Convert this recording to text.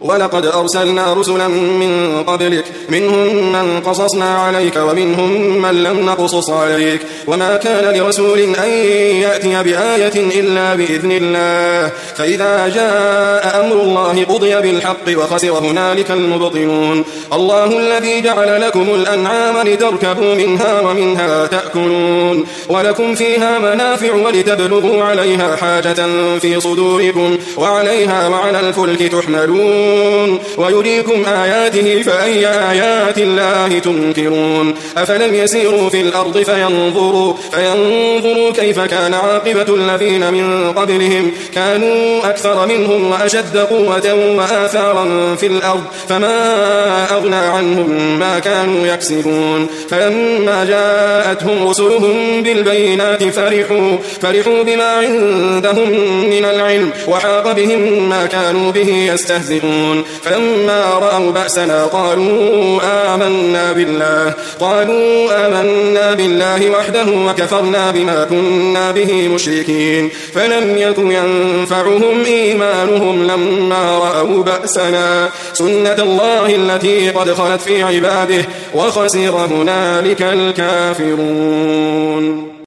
ولقد أرسلنا رسلا من قبلك منهم من قصصنا عليك ومنهم من لم نقصص عليك وما كان لرسول أن يأتي بآية إلا بإذن الله فإذا جاء أمر الله قضي بالحق وخسر هنالك المبطلون الله الذي جعل لكم الأنعام لتركبوا منها ومنها تأكلون ولكم فيها منافع ولتبلغوا عليها حاجة في صدوركم وعليها وعلى الفلك تحملون ويريكم آياته فأي آيات الله تنكرون أفلم يسيروا في الأرض فينظروا كيف كان عاقبة الذين من قبلهم كانوا أكثر منهم وأشد قوة وآثارا في الأرض فما أغنى عنهم ما كانوا يكسبون فلما جاءتهم رسلهم بالبينات فرحوا بما عندهم من العلم وحاق بهم ما كانوا به يستهزئون فلما رأوا بأسنا قالوا آمنا بالله وحده وكفرنا بما كنا به مشركين فلم يك ينفعهم إيمانهم لما رأوا بأسنا سنة الله التي قد خلت في عباده وخسر هنالك الكافرون.